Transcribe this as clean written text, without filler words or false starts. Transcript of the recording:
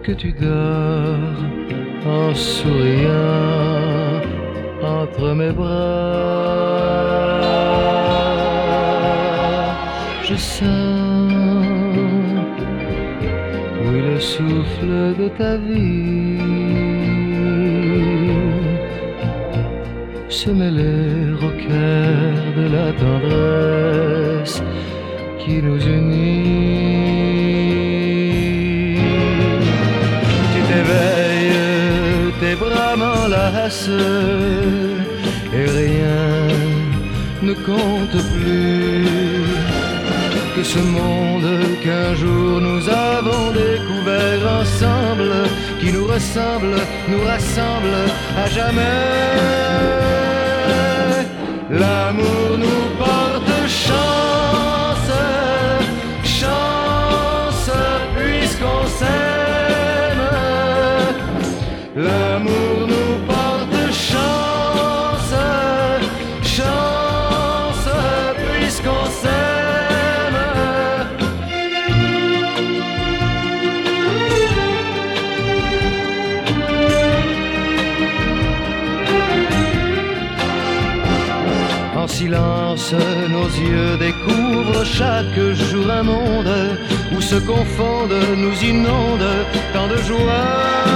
que tu dors en souriant entre mes bras. Je sens, oui, le souffle de ta vie se mêler au cœur de la tendresse qui nous unit. Tu t'éveilles, tes bras m'enlacent et rien ne compte plus que ce monde qu'un jour nous avons découvert ensemble, qui nous ressemble, nous rassemble à jamais. L'amour nous porte chance, chance, puisqu'on s'aime. L'amour nous porte chance, chance, puisqu'on s'aime. En silence, nos yeux découvrent chaque jour un monde où se confondent, nous inondent tant de joie.